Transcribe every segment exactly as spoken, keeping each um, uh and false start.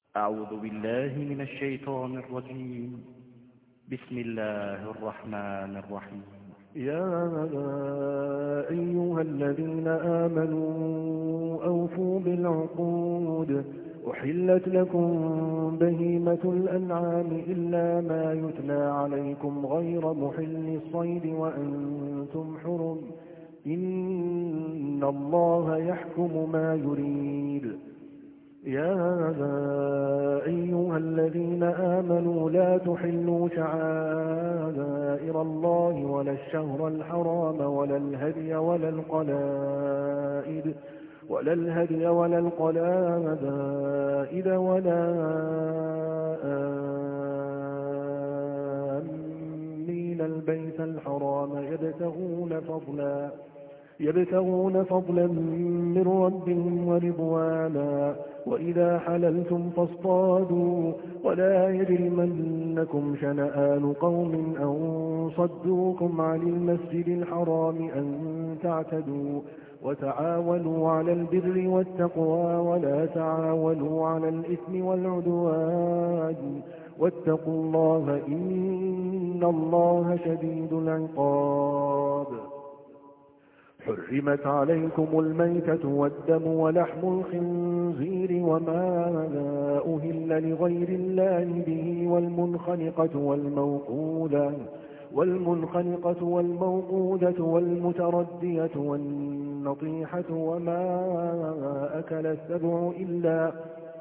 أعوذ بالله من الشيطان الرجيم. بسم الله الرحمن الرحيم. يا أيها الذين آمنوا أوفوا بالعقود. أحلت لكم بهيمة الأنعام إلا ما يتلى عليكم غير محل الصيد وأنتم حرم. إن الله يحكم ما يريد. يا أيها الذين آمنوا لا تحلوا شعائر الله ولا الشهر الحرام ولا الهدي ولا القلائد ولا الهدي ولا القلائد ولا آمين البيت الحرام يبتغون فضلا يبتغون فضلا من ربهم ورضوانا. وإذا حللتم فاصطادوا ولا يجرمنكم شنآن قوم أن صدوكم عن المسجد الحرام أن تعتدوا. وتعاونوا على البر والتقوى ولا تعاونوا على الإثم والعدوان. واتقوا الله إن الله شديد العقاب. حرمت عليكم الميتة والدم ولحم الخنزير وما أهل لغير الله به والمنخنقة والموقودة والمنخنقة والموقودة والمتردية والنطيحة وما أكل السبع إلا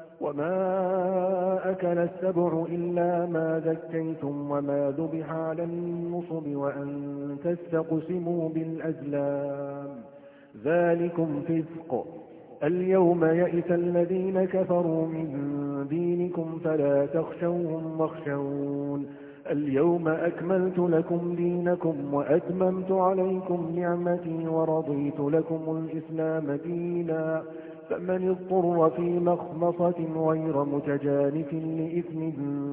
وما أكل السبع إلا ما ذكيتم وما ذبح على النصب وأن تستقسموا بالأزلام ذلكم فسق. اليوم يئس الذين كفروا من دينكم فلا تخشوهم واخشون. اليوم أكملت لكم دينكم وأتممت عليكم نعمتي ورضيت لكم الإسلام دينا. فمن اضطر في مخمصة غير متجانف لإثم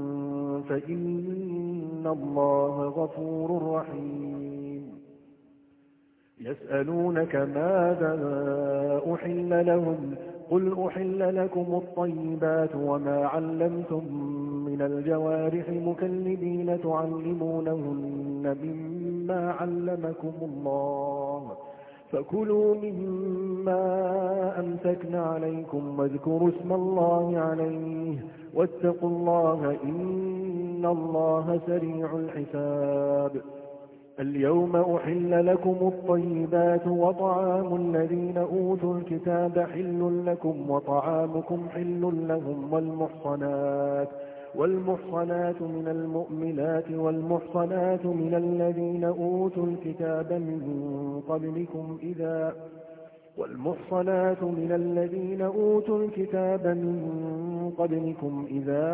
فإن الله غفور رحيم. يسألونك ماذا أحل لهم قل أحل لكم الطيبات وما علمتم من الجوارح مكلبين تعلمونهن مما علمكم الله فكلوا مما أمسكن عليكم واذكروا اسم الله عليه واتقوا الله إن الله سريع الحساب. اليوم أحل لكم الطيبات وطعام الذين أوتوا الكتاب حل لكم وطعامكم حل لهم والمحصنات والمحصنات من المؤمنات والمحصنات من الذين أوتوا الكتاب من قبلكم إذا والمحصنات من الذين أوتوا الكتاب من قبلكم إذا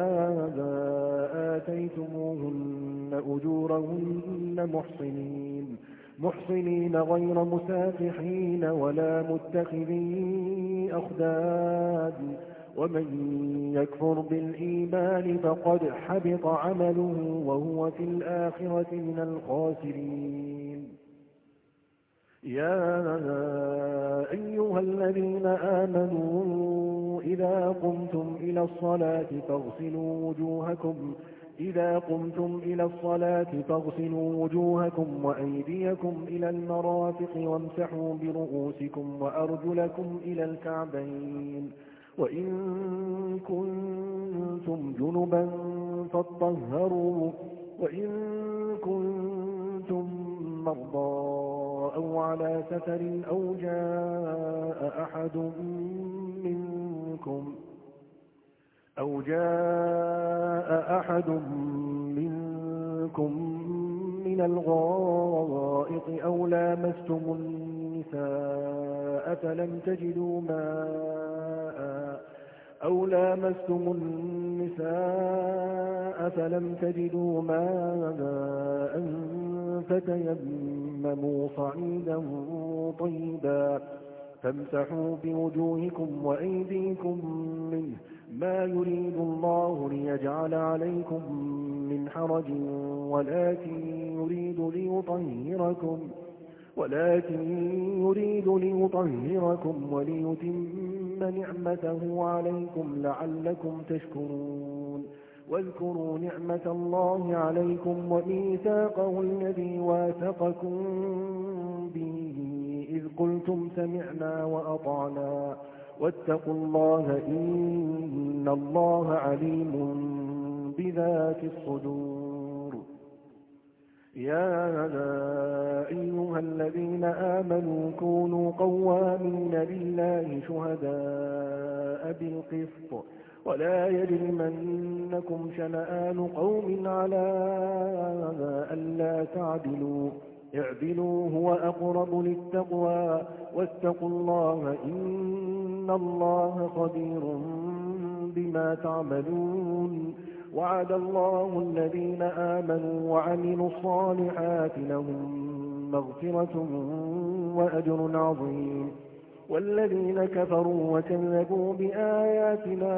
آتيتموهن أجورهن محصنين محصنين غير مسافحين ولا متخذي أخداد. ومن يكفر بالإيمان فقد حبط عمله وهو في الآخرة من الخاسرين. يا أيها الذين آمنوا إذا قمتم إلى الصلاة فاغسلوا وجوهكم إذا قمتم إلى الصلاة فاغسلوا وجوهكم وأيديكم إلى المرافق وامسحوا برؤوسكم وأرجلكم إلى الكعبين. وإن كنتم جنبا فاطهروا وإن كنتم مرضى أو على سفر أو جاء أحد منكم أو جاء أحد منكم من الغائط أو لامستم النساء فلم تجدوا ماء أو لامستم النساء فلم تجدوا ماء فتيمموا صعيدا طيبا فامسحوا بوجوهكم وأيديكم منه ما يريد الله ليجعل عليكم من حرج ولكن يريد ليطهركم ولكن يريد ليطهركم وليتم نعمته عليكم لعلكم تشكرون واذكروا نعمة الله عليكم وميثاقه الذي واثقكم به إذ قلتم سمعنا وأطعنا واتقوا الله إن الله عليم بذات الصدور. يا أيها الذين آمنوا كونوا قوامين لله شهداء بالقسط ولا يجرمنكم شنآن قوم على ألا تعدلوا اعدلوا هو أقرب للتقوى واتقوا الله إن الله خبير بما تعملون. وعد الله الذين آمنوا وعملوا الصالحات لهم مغفرة وأجر عظيم والذين كفروا وكذبوا بآياتنا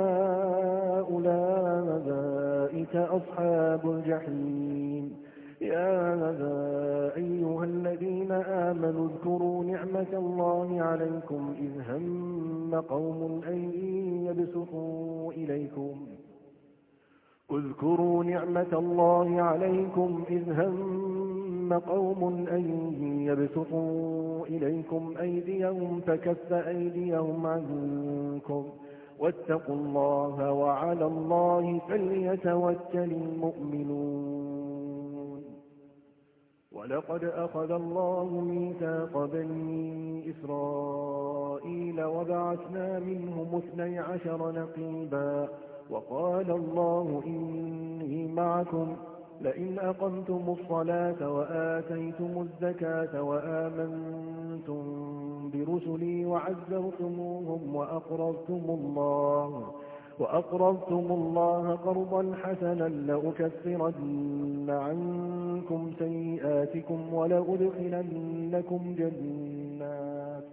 أولئك أصحاب الجحيم. يا أيها الذين آمنوا اذكروا نعمة الله عليكم إذ هم قوم أن يبسطوا إليكم اذكروا نعمة الله عليكم إذ هم قوم أن يبسطوا إليكم أيديهم فكف أيديهم عنكم واتقوا الله وعلى الله فليتوكل المؤمنون. ولقد أخذ الله ميثاق بني إسرائيل وبعثنا منهم اثني عشر نقيبا وقال الله إني معكم لئن أقمتم الصلاة وآتيتم الزكاة وآمنتم برسلي وعزرتموهم وأقرضتم الله وأقرضتم الله قرضا حسنا لأكفرن عنكم سيئاتكم ولأدخلنكم جنات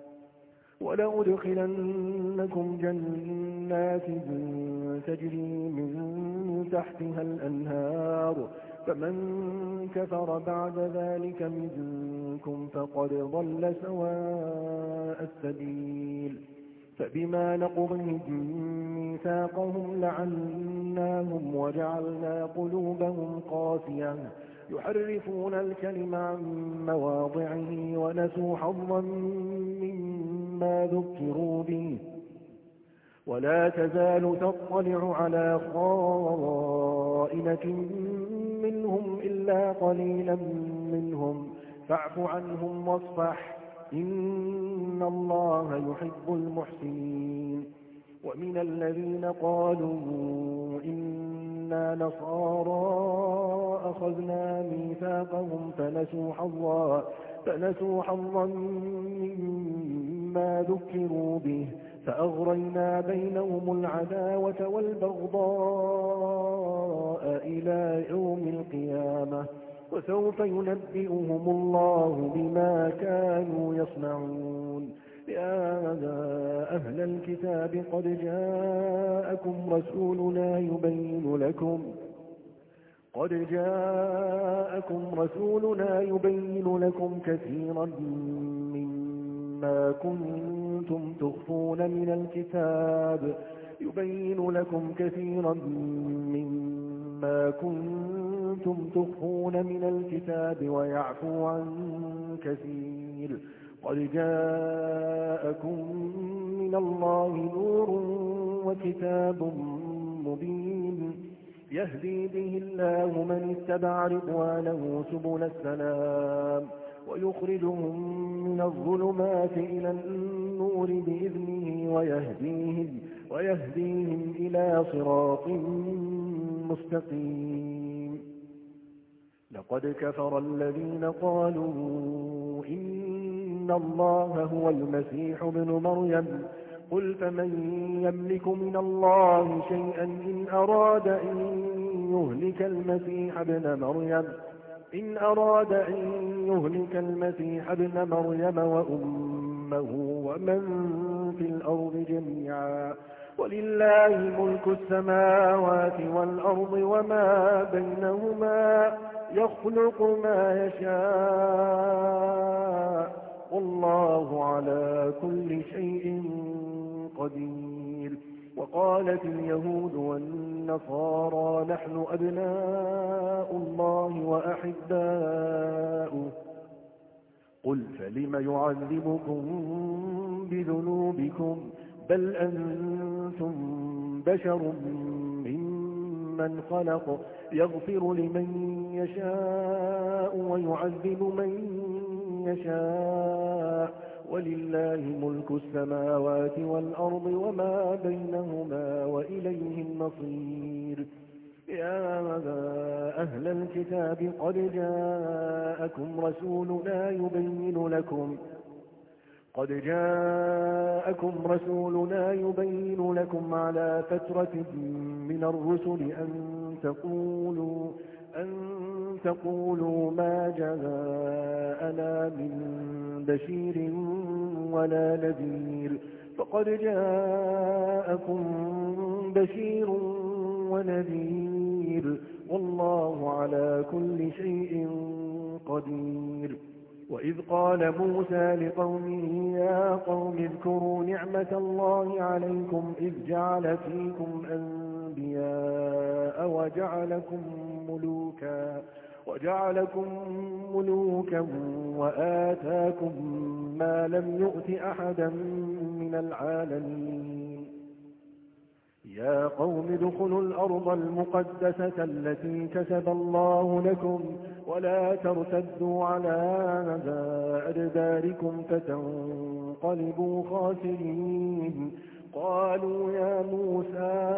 ولأدخلنكم جنات تجري من تحتها الأنهار فمن كفر بعد ذلك منكم فقد ضل سواء السبيل. فبما نقضهم ميثاقهم لعناهم وجعلنا قلوبهم قاسية يحرفون الكلم عن مواضعه ونسوا حظا مما ذكروا به ولا تزال تطلع على خائنة منهم إلا قليلا منهم فاعف عنهم واصفح إن الله يحب المحسنين. ومن الذين قالوا إنا نصارى أخذنا ميثاقهم فنسوا حظا فنسوا حظا مما ذكروا به فأغرينا بينهم العداوة والبغضاء إلى يوم القيامة وسوف ينبئهم الله بما كانوا يصنعون. يا أهل الكتاب قد جاءكم رسولنا يبين لكم قد جاءكم رسولنا يبين لكم كثيرا مما كنتم تخفون من الكتاب يبين لكم كثيرا مما كنتم تخفون من الكتاب ويعفو عن كثير. قد جاءكم من الله نور وكتاب مبين يهدي به الله من اتبع رضوانه سبل السلام ويخرجهم من الظلمات إلى النور بإذنه ويهديهم, ويهديهم إلى صراط مستقيم. لقد كفر الذين قالوا إن الله هو المسيح ابن مريم قل فمن يملك من الله شيئا إن أراد أن يهلك المسيح ابن مريم إن أراد أن يهلك المسيح ابن مريم وأمه ومن في الأرض جميعا ولله ملك السماوات والأرض وما بينهما يخلق ما يشاء والله على كل شيء قدير. وقالت اليهود والنصارى نحن أبناء الله وأحباؤه قل فلم يعذبكم بذنوبكم بل أنتم بشر ممن خلق يغفر لمن يشاء ويعذب من يشاء ولله ملك السماوات والأرض وما بينهما وإليه المصير. يا أهل الكتاب قد جاءكم رسولنا يبين لكم قد جاءكم رسولنا يبين لكم على فترة من الرسل أن تقولوا أن تقولوا ما جاءنا من بشير ولا نذير فقد جاءكم بشير ونذير والله على كل شيء قدير. وإذ قال موسى لقومه يا قوم اذكروا نعمة الله عليكم إذ جعل فيكم أنبياء وجعلكم ملوكا وجعلكم ملوكا وآتاكم ما لم يؤت أحدا من العالمين. يا قوم ادخلوا الأرض المقدسة التي كتب الله لكم ولا ترتدوا على أدباركم فتنقلبوا خاسرين. قالوا يا موسى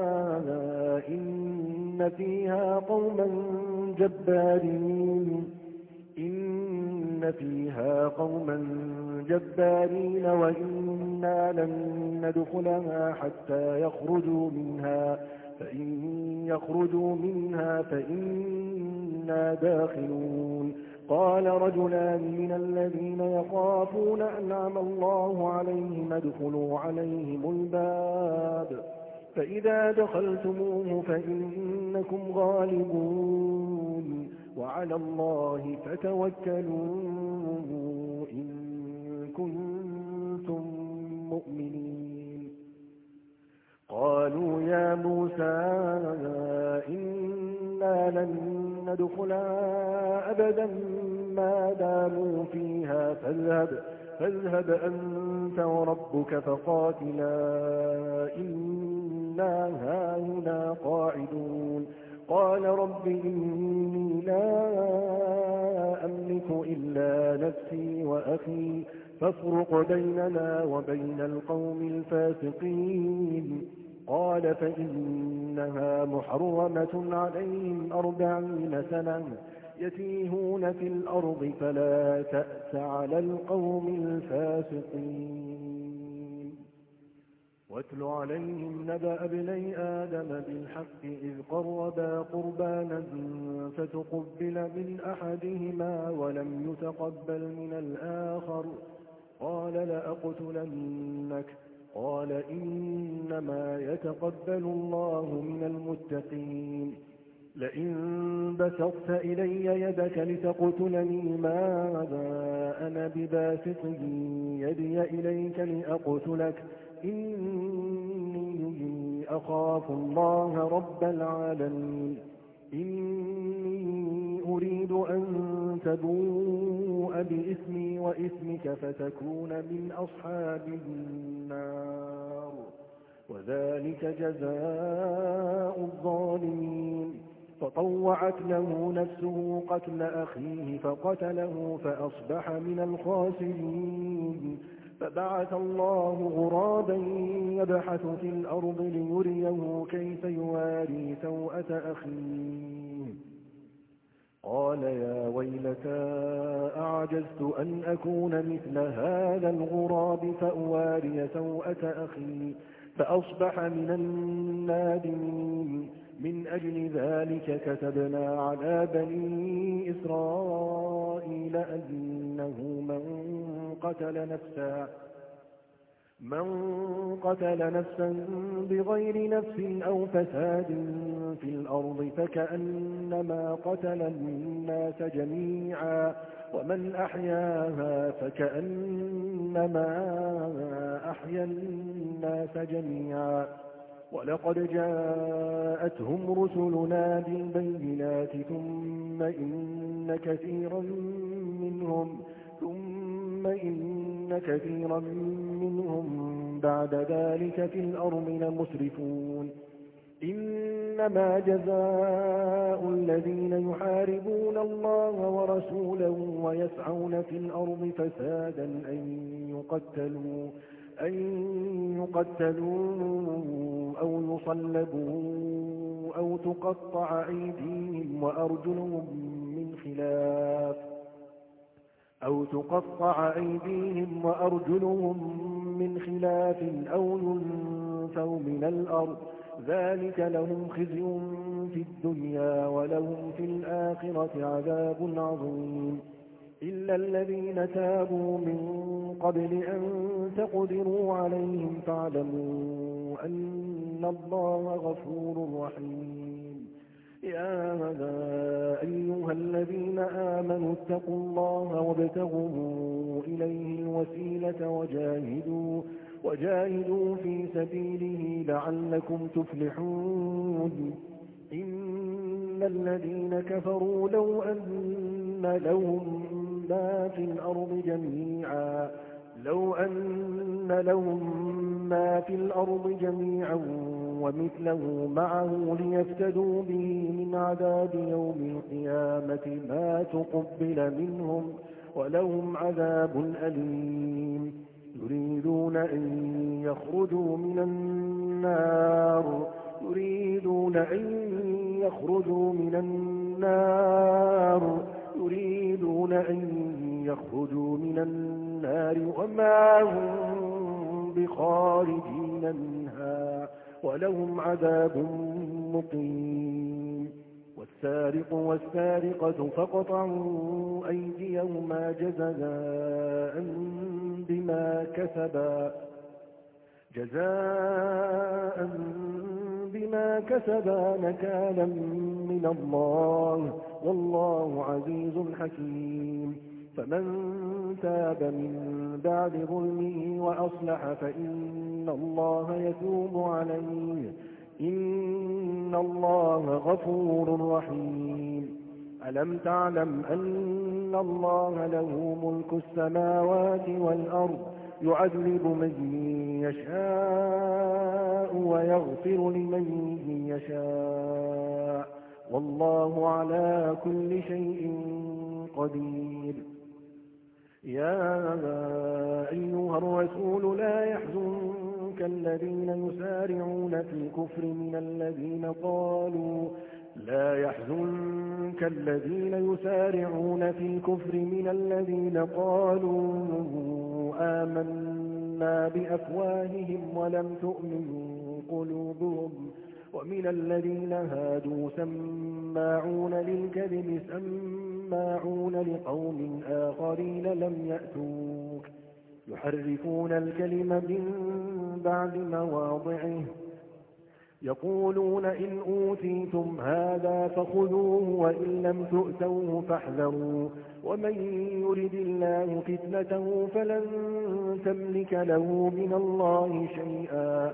إن فيها قوما جبارين إن فيها قوما جبارين وإنا لن ندخلها حتى يخرجوا منها فإن يخرجوا منها فإنا داخلون. قال رجلان من الذين يخافون أنعم الله عليهم ادخلوا عليهم الباب فإذا دخلتموه فإنكم غالبون وعلى الله فتوكلوا إن كنتم مؤمنين. قالوا يا موسى إنا لن ندخلها أبدا ما داموا فيها فاذهب, فاذهب أنت وربك فقاتلا إنا هاهنا قاعدون. قال رب إني لا أملك إلا نفسي وأخي فافرق بيننا وبين القوم الفاسقين. قال فإنها محرمة عليهم أربعين سنة يتيهون في الأرض فلا تأس على القوم الفاسقين. واتل عليهم نبأ ابني آدم بالحق إذ قربا قربانا فتقبل من أحدهما ولم يتقبل من الآخر قال لأقتلنك قال إنما يتقبل الله من المتقين. لئن بسطت إلي يدك لتقتلني ماذا أنا بباسط يدي إليك لأقتلك إني أخاف الله رب العالمين. إني أريد أن تبوء بإثمي وإثمك فتكون من أصحاب النار وذلك جزاء الظالمين. فطوعت له نفسه قتل أخيه فقتله فأصبح من الخاسرين. فبعث الله غرابا يبحث في الأرض ليريه كيف يواري سوءة أخيه قال يا ويلتى أعجزت أن أكون مثل هذا الغراب فأواري سوءة أخي فأصبح من النادمين. من أجل ذلك كتبنا على بني إسرائيل أنه من قتل نفسا من قتل نفسا بغير نفس أو فساد في الأرض فكأنما قتل الناس جميعا ومن أحياها فكأنما أحيا الناس جميعا ولقد جاءتهم رسلنا بالبينات ثم إن كثيرا منهم ثم إن كثيرا منهم بعد ذلك في الأرض لمسرفون إنما جزاء الذين يحاربون الله ورسوله ويسعون في الأرض فسادا أن يقتلوا أن يقتلوا أو يصلبوا أو تقطع أيديهم وأرجلهم من خلاف أو تقطع أيديهم وأرجلهم من خلاف أو ينفوا من الأرض ذلك لهم خزي في الدنيا ولهم في الآخرة عذاب عظيم إلا الذين تابوا من قبل أن تقدروا عليهم فاعلموا أن الله غفور رحيم يا أيها الذين آمنوا اتقوا الله وابتغوا إليه الوسيلة وجاهدوا وجاهدوا في سبيله لعلكم تفلحون إن الذين كفروا لو أن لهم ما في الأرض جميعا لو أن لهم ما في الأرض جميعا ومثله معه ليفتدوا به من عذاب يوم القيامة ما تقبل منهم ولهم عذاب أليم يريدون أن يخرجوا من النار يريدون أن يخرجوا من النار يريدون أن يخرجوا من النار وما هم بخارجين منها ولهم عذاب مقيم والسارق والسارقة فاقطعوا أيديهما جزاء بما كسبا جزاء بما كسبا نكالا من الله والله عزيز حكيم فمن تاب من بعد ظلمه وأصلح فإن الله يتوب عليه إن الله غفور رحيم ألم تعلم أن الله له ملك السماوات والأرض يعذب من يشاء ويغفر لمن يشاء والله على كل شيء قدير يا أيها الرسول لا يحزنك الذين يسارعون في الكفر من الذين قالوا لا يحزنك الذين يسارعون في الكفر من الذين قالوا آمنا بأفواههم ولم تؤمن قلوبهم ومن الذين هادوا سماعون للكذب سماعون لقوم آخرين لم يأتوك يحرفون الكلم من بعد مواضعه يقولون إن أوتيتم هذا فخذوه وإن لم تؤتوه فاحذروا ومن يرد الله فتنته فلن تملك له من الله شيئا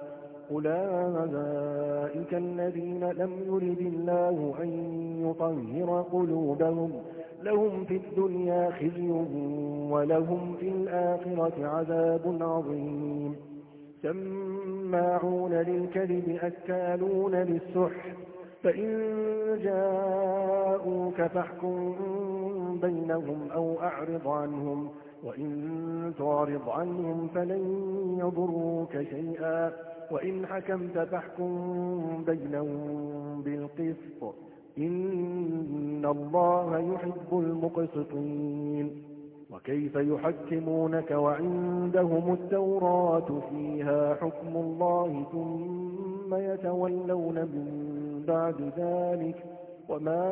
أولئك الذين لم يرد الله أن يطهر قلوبهم لهم في الدنيا خزي ولهم في الآخرة عذاب عظيم سماعون للكذب أكالون للسحت فإن جاءوك فاحكم بينهم أو أعرض عنهم وإن تعرض عنهم فلن يضروك شيئا وإن حكمت فاحكم بينهم بالقسط إن الله يحب المقسطين وكيف يحكمونك وعندهم التوراة فيها حكم الله ثم يتولون من بعد ذلك وما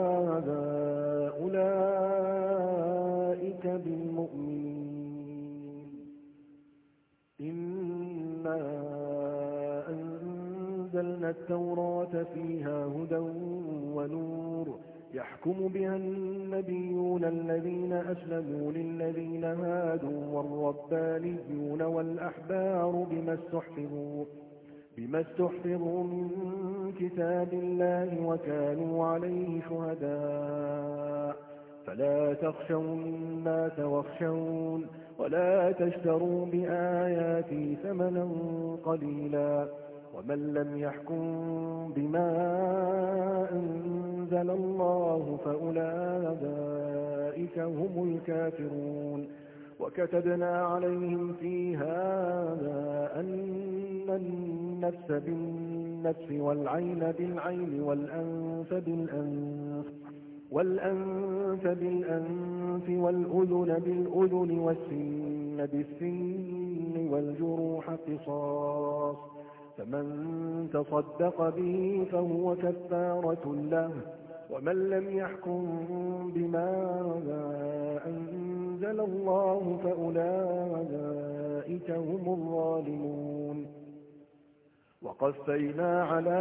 أولئك بالمؤمنين إنا أنزلنا التوراة فيها هدى ونور يحكم بها النبيون الذين أسلموا للذين هادوا والربانيون والأحبار بما استحفظوا بما استحفظوا من كتاب الله وكانوا عليه شهداء فلا تخشوا الناس واخشون ولا تشتروا بآياتي ثمنا قليلا ومن لم يحكم بما أنزل الله فأولئك هم الكافرون وكتبنا عليهم فيها أن النفس بالنفس والعين بالعين والأنف بالأنف والأنف بالأنف والأذن بالأذن والسن بالسن والجروح قصاص فمن تصدق به فهو كفارة له ومن لم يحكم بما أنزل الله فأولئك هم الظالمون وقفينا على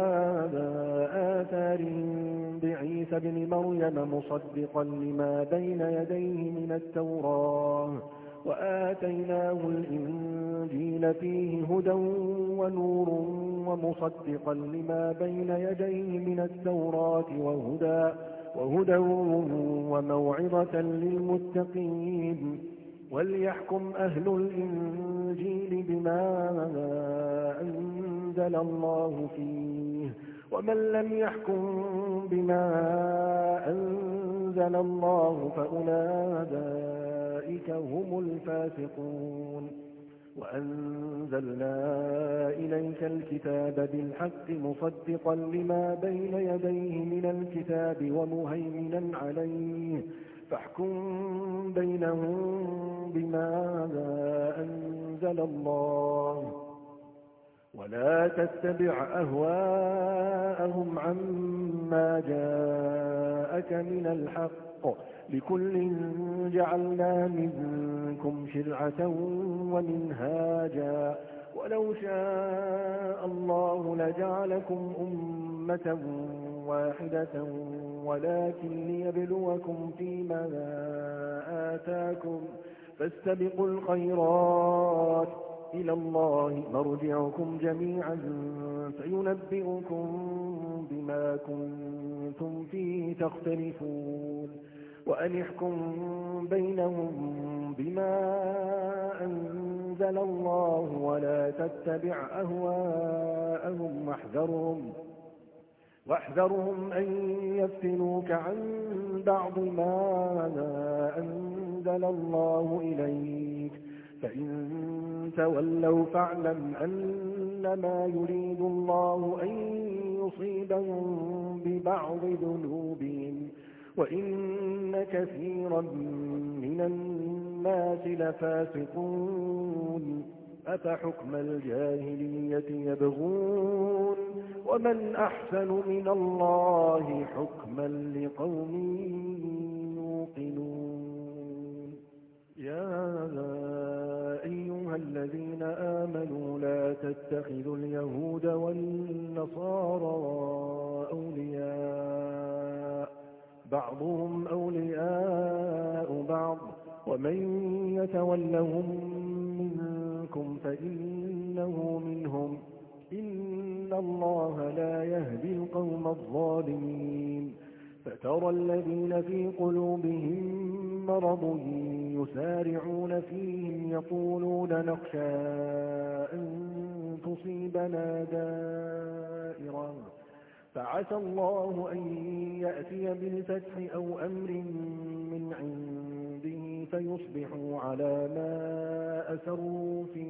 آثارهم بعيسى بن مريم مصدقا لما بين يديه من التوراة وآتيناه الإنجيل فيه هدى ونور ومصدقا لما بين يديه من التوراة وهدى, وهدى وموعظة للمتقين وليحكم أهل الإنجيل بما أنزل الله فيه ومن لم يحكم بما أنزل الله فأولئك هم الفاسقون وأنزلنا إليك الكتاب بالحق مصدقا لما بين يديه من الكتاب ومهيمنا عليه فاحكم بينهم بما أنزل الله ولا تتبع أهواءهم عما جاءك من الحق لكل جعلنا منكم شرعة ومنهاجا ولو شاء الله لجعلكم أمة واحدة ولكن ليبلوكم فيما آتاكم فاستبقوا الخيرات إلى الله مرجعكم جميعا فينبئكم بما كنتم فيه تختلفون وأن احكم بينهم بما أنزل الله ولا تتبع أهواءهم واحذرهم واحذرهم أن يفتنوك عن بعض ما أنزل الله إليك فإن تولوا فاعلم أنما يريد الله أن يصيبهم ببعض ذنوبهم وإن كثيرا من الناس لفاسقون أفحكم الجاهلية يبغون ومن أحسن من الله حكما لقوم يوقنون يا أيها الذين آمنوا لا تتخذوا اليهود والنصارى أولياء بعضهم أولياء بعض ومن يتولهم منكم فإنه منهم إن الله لا يهدي القوم الظالمين فترى الذين في قلوبهم مرض يسارعون فيهم يقولون نخشى أن تصيبنا دائرة فعسى الله أن يأتي بالفتح أو أمر من عنده فيصبحوا على ما أسروا في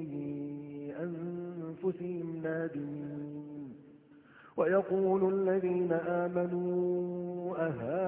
أنفسهم نادمين ويقول الذين آمنوا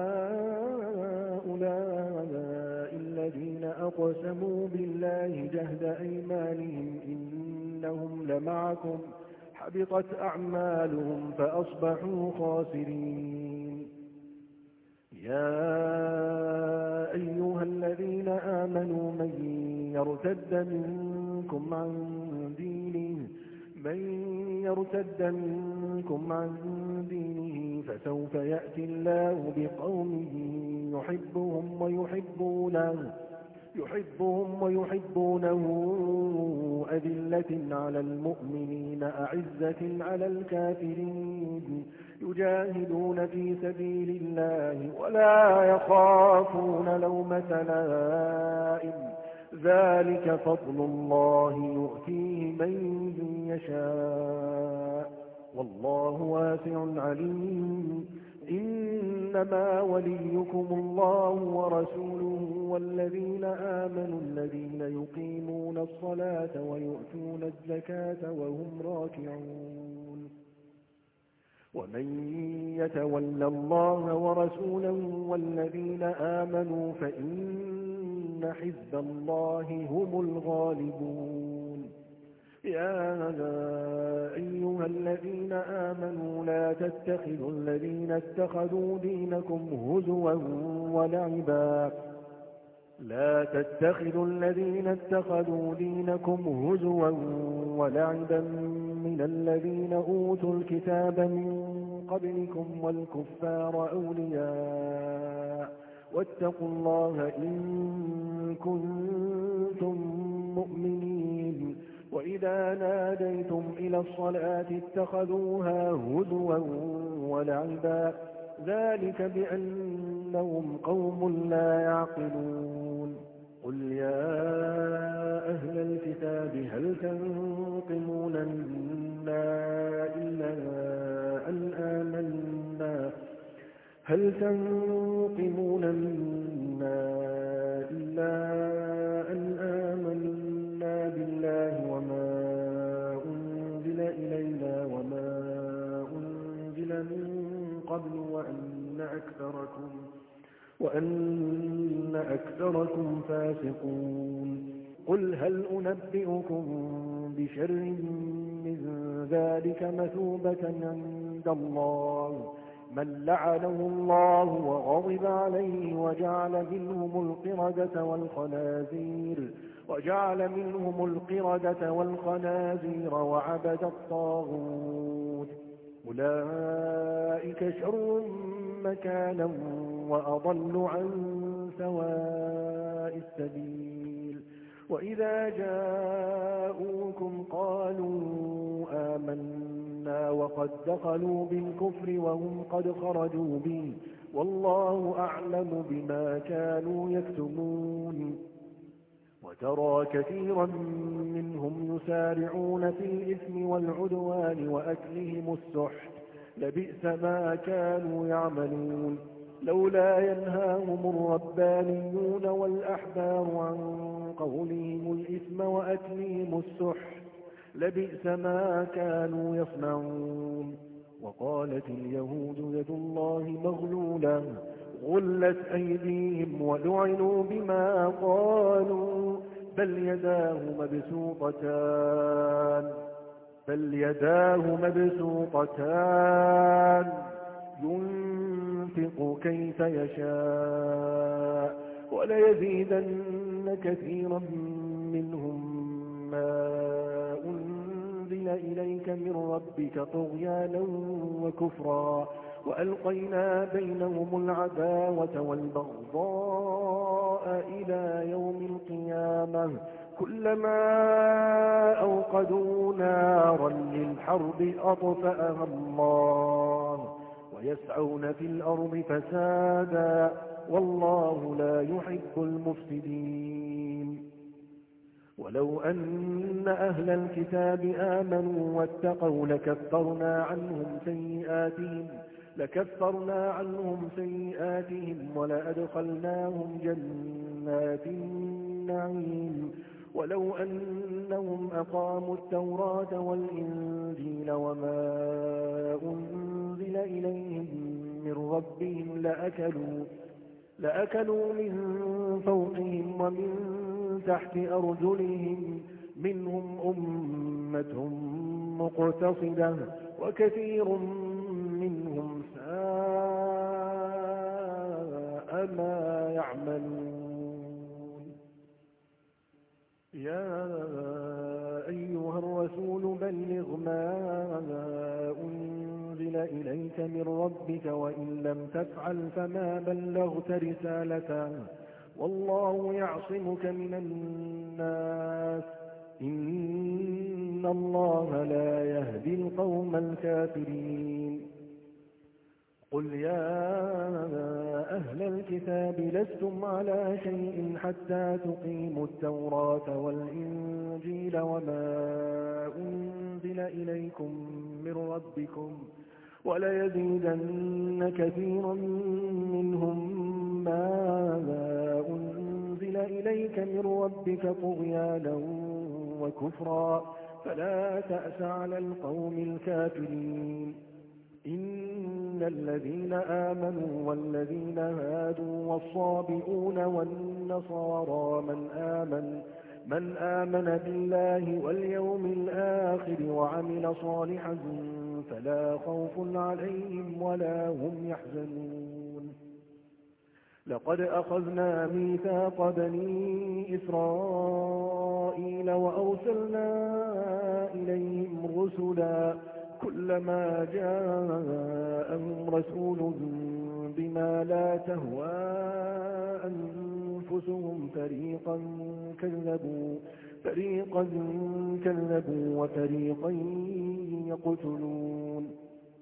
أهؤلاء الذين أقسموا بالله جهد أيمانهم إنهم لمعكم حبطت أعمالهم فأصبحوا خاسرين يا أيها الذين آمنوا من يرتد منكم عن دينه من يرتد منكم عن دينه فسوف يأتي الله بقوم يحبهم ويحبونه يحبهم ويحبونه أذلة على المؤمنين أعزة على الكافرين يجاهدون في سبيل الله ولا يخافون لومة لائم ذلك فضل الله يؤتيه من يشاء والله واسع عليم إنما وليكم الله ورسوله والذين آمنوا الذين يقيمون الصلاة ويؤتون الزكاة وهم راكعون ومن يتول الله ورسوله والذين آمنوا فإن حزب الله هم الغالبون يا أيها الذين آمنوا لا تتخذوا الذين اتخذوا دينكم هزوا ولعبا لا تتخذوا الذين اتخذوا دينكم هزوا ولعبا من الذين أوتوا الكتاب من قبلكم والكفار أولياء واتقوا الله إن كنتم مؤمنين وإذا ناديتم إلى الصلاة اتخذوها هزوا ولعبا ذلك بأنهم قوم لا يعقلون قل يا أهل الكتاب هل تنقمون منا إلا أن آمنا هل تنقمون منا إلا أن آمنا بالله وما أنزل إلينا وما أنزل من قبل وأن أكثركم وأن أكثركم فاسقون قل هل أنبئكم بشر من ذلك مثوبة عند الله من لعنه الله وغضب عليه وجعل منهم القردة والخنازير وجعل منهم القردة والخنازير وعبد الطاغوت أولئك شر مكانا وأضل عن سواء السبيل وإذا جاءوكم قالوا آمنا وقد دخلوا بالكفر وهم قد خرجوا به والله أعلم بما كانوا يكتمون وترى كثيرا منهم يسارعون في الإثم والعدوان وأكلهم السحت لبئس ما كانوا يعملون لولا ينهاهم الربانيون والأحبار عن قولهم الإثم وأكلهم السحت لبئس ما كانوا يصنعون وقالت اليهود يد الله مغلولة غلت أيديهم ولعنوا بما قالوا بل يداه مبسوطتان بل يداه مبسوطتان ينفق كيف يشاء وليزيدن كثيرا منهم ما أنزل إليك من ربك طغيانا وكفرا وألقينا بينهم العداوة والبغضاء إلى يوم القيامة كلما أوقدوا نارا للحرب أطفأها الله ويسعون في الأرض فسادا والله لا يحب المفسدين ولو أن أهل الكتاب آمنوا واتقوا لكفرنا عنهم سيئاتهم لكفرنا عنهم سيئاتهم ولأدخلناهم جنات النعيم ولو أنهم أقاموا التوراة والإنجيل وما أنزل إليهم من ربهم لأكلوا لأكلوا من فوقهم ومن تحت أرجلهم منهم أمة مقتصدة وكثير منهم ساء ما يعملون يا أيها الرسول بلغ إليك من ربك وإن لم تفعل فما بلغت رسالته والله يعصمك من الناس إن الله لا يهدي القوم الكافرين قل يا أهل الكتاب لستم على شيء حتى تقيموا التوراة والإنجيل وما أنزل إليكم من ربكم وليزيدن كثيرا منهم ما أنزل إليك من ربك طغيانا وكفرا فلا تأس على القوم الكافرين إن الذين آمنوا والذين هادوا والصابئون والنصارى من آمن من آمن بالله واليوم الآخر وعمل صالحا فلا خوف عليهم ولا هم يحزنون لقد أخذنا ميثاق بني إسرائيل وأرسلنا إليهم رسلا كلما جاءهم رسول بما لا تهوى أنفسهم فريقا كذبوا فريقا كذبوا وفريقا يقتلون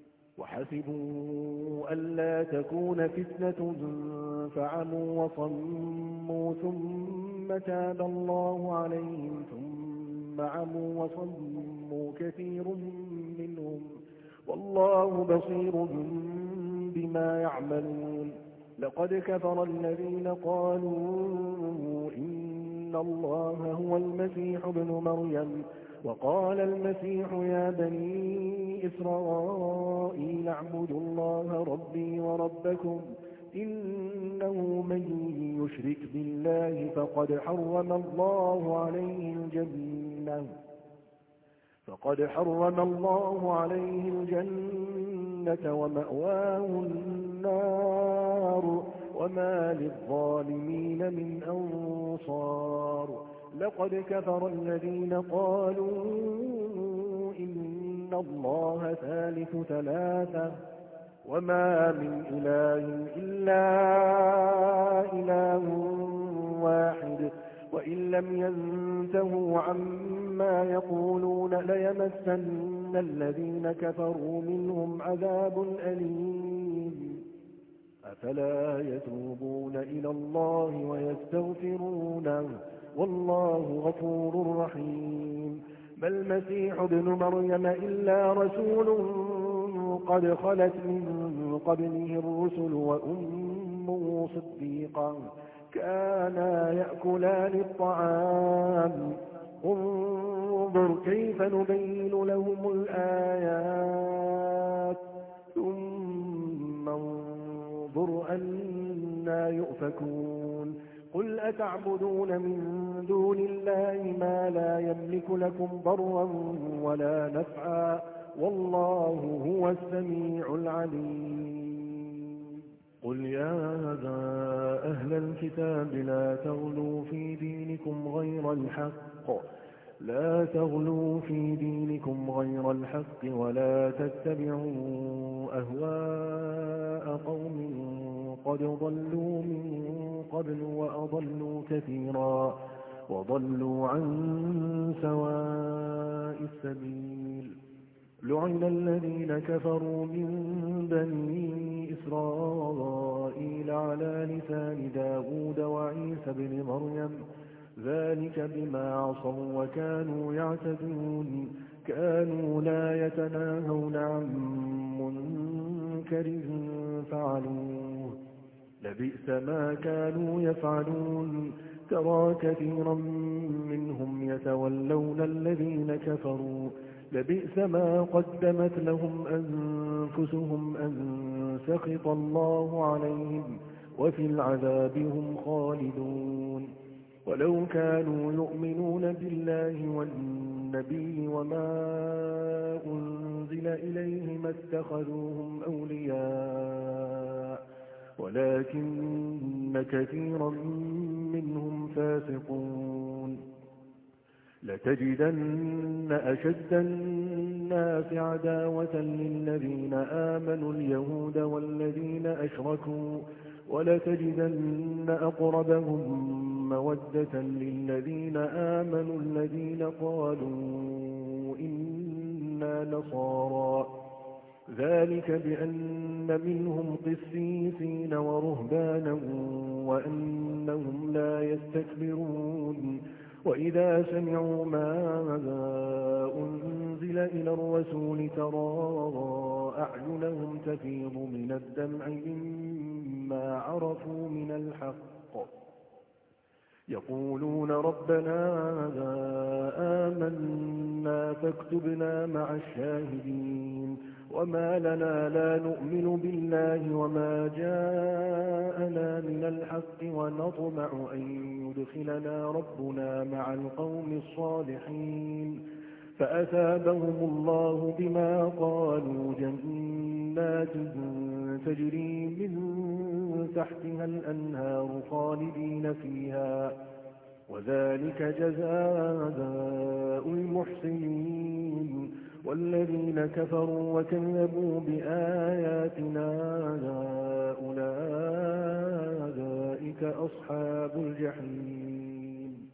وحسبوا ألا تكون فتنة فعموا وصموا ثم تاب الله عليهم ثم عموا وصموا كثير منهم والله بصير بما يعملون لقد كفر الذين قالوا إن الله هو المسيح ابن مريم وقال المسيح يا بني إسرائيل اعبدوا الله ربي وربكم إنه من يشرك بالله فقد حرم الله عليه الجنة فقد حرم الله عليه الجنة ومأواه النار وما للظالمين من أنصار لقد كفر الذين قالوا إن الله ثالث ثلاثة وما من إله إلا إله واحد وإن لم ينتهوا عما يقولون ليمسن الذين كفروا منهم عذاب أليم أفلا يتوبون إلى الله ويستغفرونه والله غفور رحيم ما المسيح ابن مريم إلا رسول قد خلت من قبله الرسل وأمه صديقا كانا يأكلان الطعام انظر كيف نبين لهم الآيات ثم انظر أنا يؤفكون قل أتعبدون من دون الله ما لا يملك لكم ضرا ولا نفعا والله هو السميع العليم قل يا أهل الكتاب لا تغلوا في دينكم غير الحق لا تغلوا في دينكم غير الحق ولا تتبعوا أهواء قوم قد ضلوا من قبل وأضلوا كثيرا وضلوا عن سواء السبيل لعن الذين كفروا من بني إسرائيل على لسان داود وعيسى بن مريم ذلك بما عصوا وكانوا يعتدون كانوا لا يتناهون عن منكر فعلوه لبئس ما كانوا يفعلون ترى كثيرا منهم يتولون الذين كفروا لبئس ما قدمت لهم أنفسهم أن سخط الله عليهم وفي العذاب هم خالدون ولو كانوا يؤمنون بالله والنبي وما أنزل إليه ما اتخذوهم أولياء ولكن كثيرا منهم فاسقون لتجدن أشد الناس عداوة للذين آمنوا اليهود والذين أشركوا ولتجدن أقربهم مودة للذين آمنوا الذين قالوا إنا نصارى ذلك بأن منهم قسيسين ورهبانا وأنهم لا يستكبرون وإذا سمعوا ما أنزل إلى الرسول ترى أعينهم تفيض من الدمع مما عرفوا من الحق يقولون ربنا آمنا فاكتبنا مع الشاهدين وما لنا لا نؤمن بالله وما جاءنا من الحق ونطمع أن يدخلنا ربنا مع القوم الصالحين فأثابهم الله بما قالوا جنات تجري من تحتها الأنهار خالدين فيها وذلك جزاء المحسنين والذين كفروا وكذبوا بآياتنا أولئك أصحاب الجحيم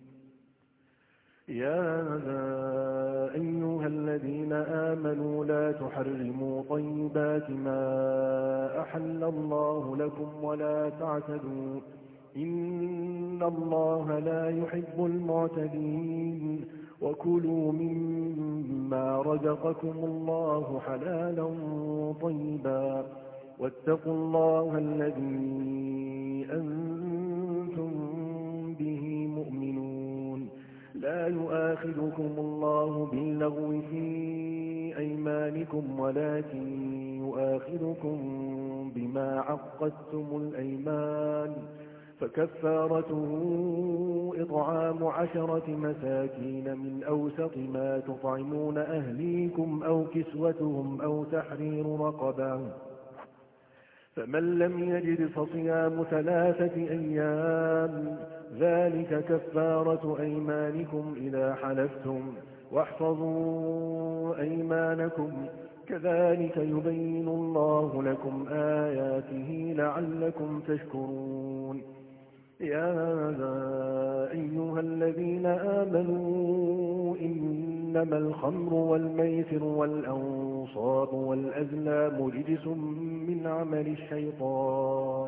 يا أيها الذين آمنوا لا تحرموا طيبات ما أحل الله لكم ولا تعتدوا إن الله لا يحب المعتدين وكلوا مما رزقكم الله حلالا طيبا واتقوا الله الذي أنتم به مؤمنون لا يؤاخذكم الله باللغو في أيمانكم ولكن يؤاخذكم بما عقدتم الأيمان فكفارته إطعام عشرة مساكين من أوسط ما تطعمون أهليكم أو كسوتهم أو تحرير رقبة فمن لم يجد فصيام ثلاثة أيام ذلك كفارة أيمانكم إذا حلفتم واحفظوا أيمانكم كذلك يبين الله لكم آياته لعلكم تشكرون يا أيها الذين آمنوا إنما الخمر والميسر والأنصاب والأزلام رجس من عمل الشيطان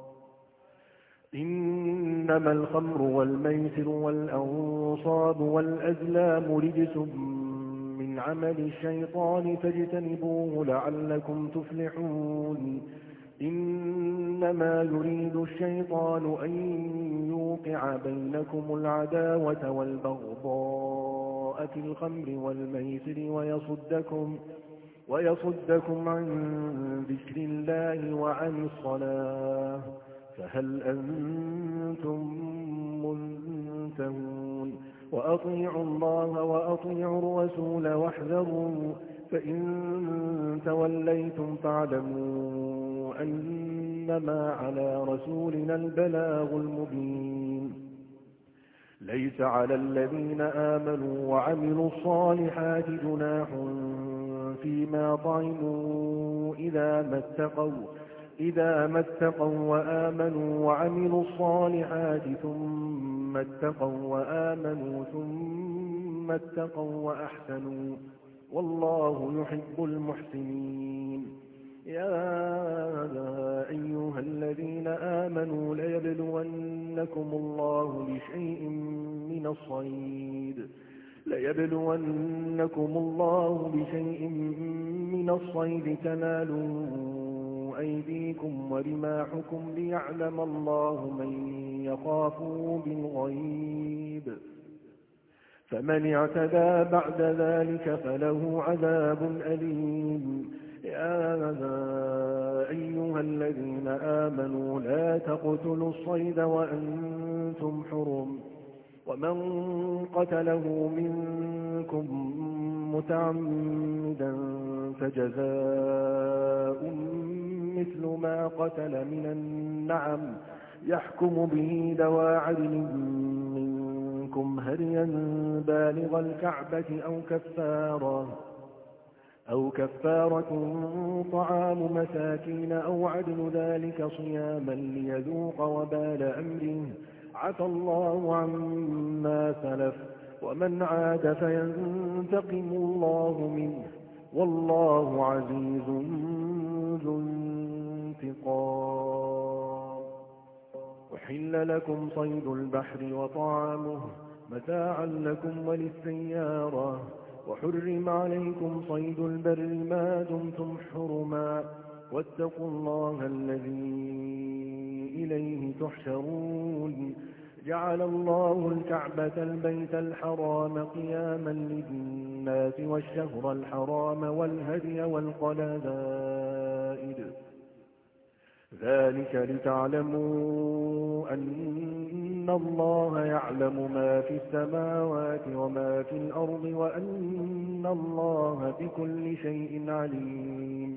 إنما الخمر والميسر والأنصاب والأزلام رجس من عمل الشيطان فاجتنبوه لعلكم تفلحون إنما يريد الشيطان أن يوقع بينكم العداوة والبغضاء في الخمر والميسر ويصدكم, ويصدكم عن ذكر الله وعن الصلاة فهل أنتم منتهون وأطيعوا الله وأطيعوا الرسول واحذروا فإن توليتم فاعلموا أنما على رسولنا البلاغ المبين ليس على الذين آمنوا وعملوا الصالحات جناح فيما طعموا إذا ما اتقوا إذا ما اتقوا وآمنوا وعملوا الصالحات ثم اتقوا وآمنوا ثم اتقوا وأحسنوا والله يحب المحسنين يا أيها الذين آمنوا ليبلونكم الله بشيء من الصيد ليبلونكم الله بشيء من الصيد تنالوا أيديكم ورماحكم ليعلم الله من يخافه بالغيب فمن اعتدى بعد ذلك فله عذاب أليم يا أيها الذين آمنوا لا تقتلوا الصيد وأنتم حرم ومن قتله منكم متعمدا فجزاء مثل ما قتل من النعم يحكم به ذوى عدل منكم منكم هديا بالغ الكعبة أو كفارة أو كفارة طعام مساكين أو عدل ذلك صياما ليذوق وبال أمره عفى الله عما سلف ومن عاد فينتقم الله منه والله عزيز ذو انتقام. أحل لكم صيد البحر وطعامه متاعا لكم وللسيارة وحرم عليكم صيد البر ما دمتم حرما واتقوا الله الذي إليه تحشرون. جعل الله الكعبة البيت الحرام قياما للناس والشهر الحرام والهدي والقلائد ذلك لتعلموا أن الله يعلم ما في السماوات وما في الأرض وأن الله بكل شيء عليم.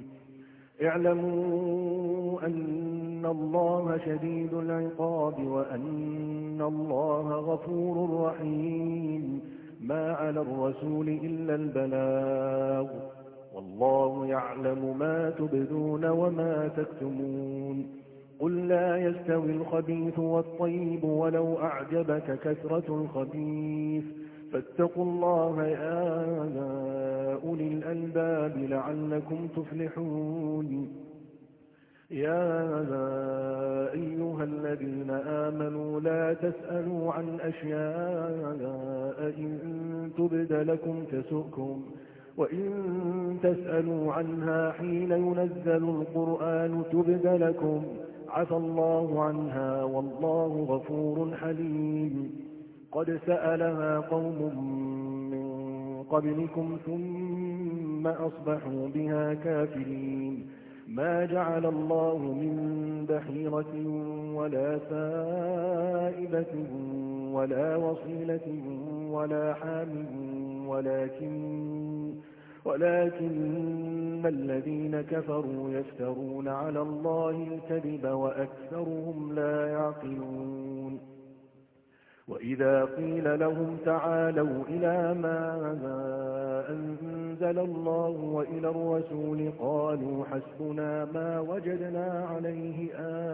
اعلموا أن الله شديد العقاب وأن الله غفور رحيم. ما على الرسول إلا البلاغ والله يعلم ما تبدون وما تكتمون. قل لا يستوي الخبيث والطيب ولو أعجبك كثرة الخبيث فاتقوا الله يا أولي الألباب لعلكم تفلحون. يا أيها الذين آمنوا لا تسألوا عن أشياء إن تبد لكم تسؤكم وإن تسألوا عنها حين ينزل القرآن تبد لكم عفى الله عنها والله غفور حليم. قد سألها قوم من قبلكم ثم أصبحوا بها كافرين. ما جعل الله من بحيرة ولا سائبة ولا وصيلة ولا حام ولكن ولكن الذين كفروا يفترون على الله الكذب وأكثرهم لا يعقلون. وإذا قيل لهم تعالوا إلى ما أنزل الله وإلى الرسول قالوا حسبنا ما وجدنا عليه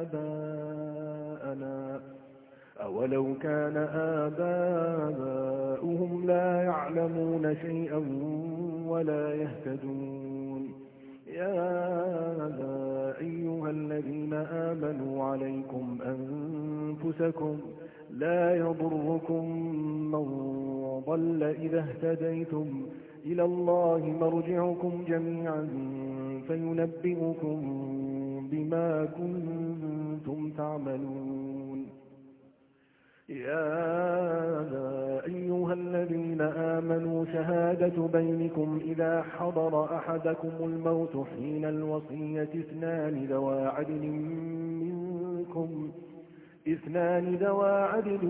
آباءنا أولو كان آباؤهم لا يعلمون شيئا ولا يهتدون. يا أيها الذين آمنوا عليكم أنفسكم لا يضركم من ضل إذا اهتديتم إلى الله مرجعكم جميعا فينبئكم بما كنتم تعملون. يا أيها الذين آمنوا شهادة بينكم إذا حضر أحدكم الموت حين الوصية اثنان ذوى عدل منكم اثنان ذوى عدل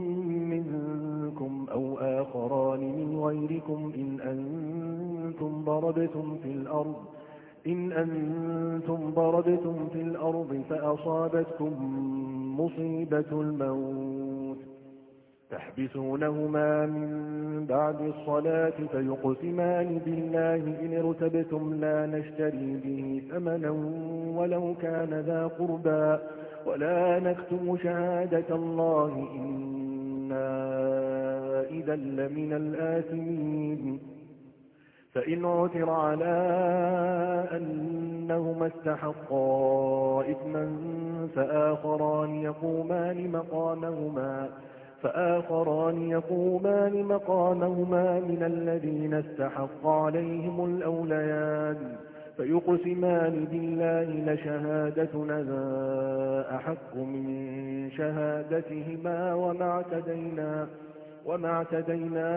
منكم أو آخران من غيركم إن أنتم ضربتم في الأرض إن أنتم ضربتم في الأرض فأصابتكم مصيبة الموت تحبسونهما من بعد الصلاة فيقسمان بالله إن ارتبتم لا نشتري به ثمنا ولو كان ذا قربى ولا نكتم شهادة الله إنا إذا لمن الآثمين. فإن عثر على أنهما استحقا إثما فآخران يقومان مقامهما فآخران يقومان مقامهما من الذين استحق عليهم الأوليان فيقسمان بالله لشهادتنا أحق من شهادتهما وما اعتدينا وما اعتدينا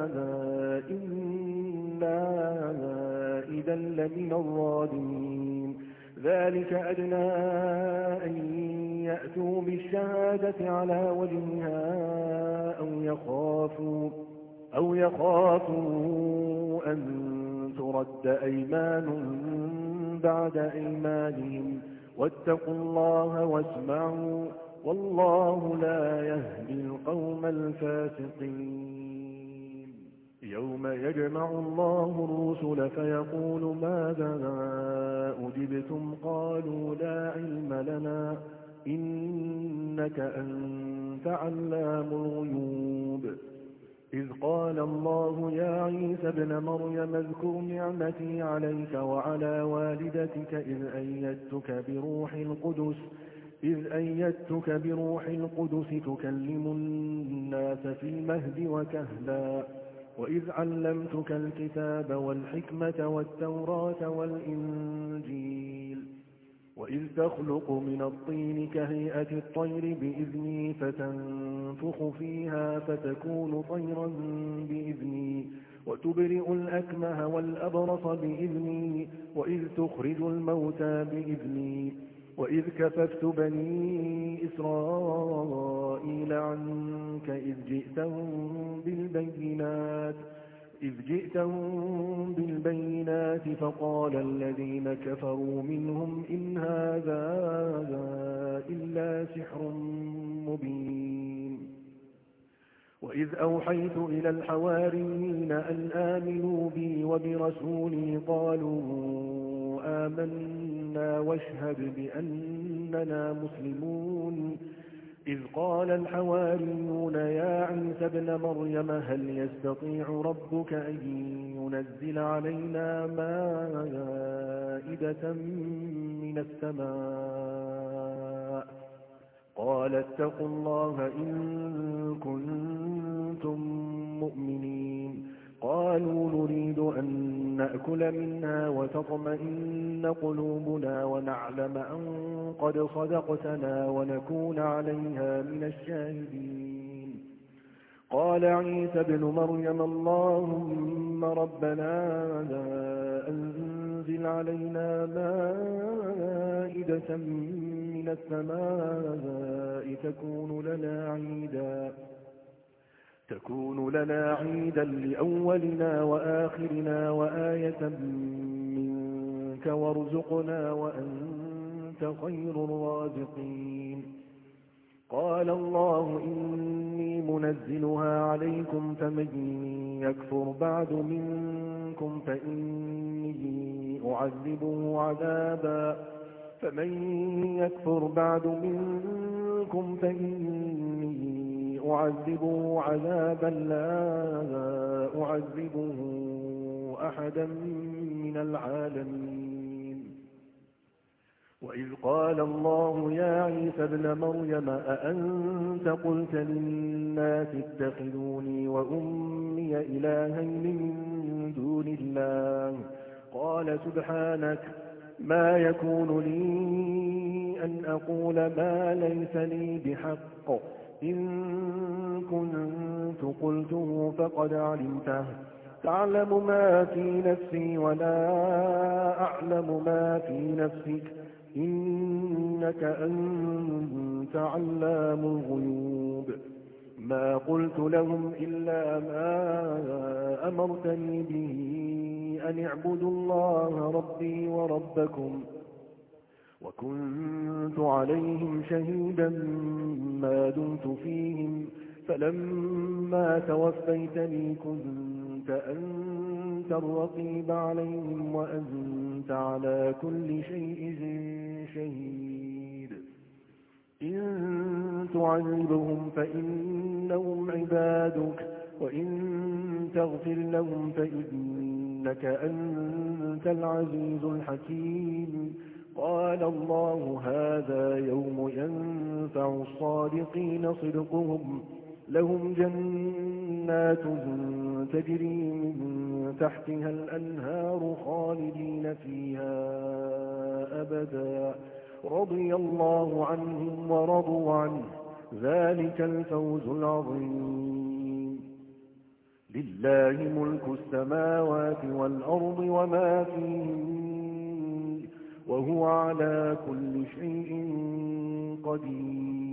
إنا إذا لمن الظالمين. ذلك أدنى أن يأتوا بالشهادة على وجهها أو يخافوا أو يخافوا أن ترد أيمان بعد أيمانهم واتقوا الله واسمعوا والله لا يهدي القوم الفاسقين. يوم يجمع الله الرسل فيقول ماذا أجبتم قالوا لا علم لنا إنك أنت علام الغيوب. إذ قال الله يا عيسى ابن مريم اذكر نعمتي عليك وعلى والدتك إذ أيدتك بروح القدس إذ أيدتك بروح القدس تكلم الناس في المهد وكهلا وإذ علمتك الكتاب والحكمة والتوراة والإنجيل وإذ تخلق من الطين كهيئة الطير بإذني فتنفخ فيها فتكون طيرا بإذني وتبرئ الأكمه والأبرص بإذني وإذ تخرج الموتى بإذني وإذ كففت بني إسرائيل عنك إذ جئتهم بالبينات إذ جئتهم بالبينات فقال الذين كفروا منهم إن هذا إلا سحر مبين. وإذ أوحيت إلى الحواريين أن آمنوا بي وبرسولي قالوا آمنا واشهد بأننا مسلمون. إذ قال الحواريون يا عيسى ابن مريم هل يستطيع ربك أن ينزل علينا مائدة من السماء قال اتقوا الله إن كنتم مؤمنين. قالوا نريد أن نأكل منها وتطمئن قلوبنا ونعلم أن قد صدقتنا ونكون عليها من الشاهدين. قال عيسى ابن مريم اللهم ربنا أنزل علينا مائدة من السماء تكون لنا عيدا تكون لنا عيدا لأولنا وآخرنا وآية منك وارزقنا وأنت خير الرازقين. قال الله إني منزلها عليكم فمن يكفر بعد منكم فإني أعذبه عذابا فمن يكفر بعد منكم فإني أعذبه عذابا لا أعذبه أحدا من العالمين. وإذ قال الله يا عيسى ابن مريم أأنت قلت للناس اتخذوني وأمي إلهين من دون الله قال سبحانك ما يكون لي أن أقول ما ليس لي بحق إن كنت قلته فقد علمته تعلم ما في نفسي ولا أعلم ما في نفسك إنك أنت علام الغيوب. ما قلت لهم إلا ما أمرتني به أن اعبدوا الله ربي وربكم وكنت عليهم شهيدا ما دمت فيهم فلما توفيتني كنت أنت الرقيب عليهم وأنت على كل شيء شهيد. إن تعذبهم فإنهم عبادك وإن تغفر لهم فإنك أنت العزيز الحكيم. قال الله هذا يوم ينفع الصادقين صدقهم لهم جنات تجري من تحتها الأنهار خالدين فيها أبدا رضي الله عنهم ورضوا عنه ذلك الفوز العظيم. لله ملك السماوات والأرض وما فيهن وهو على كل شيء قدير.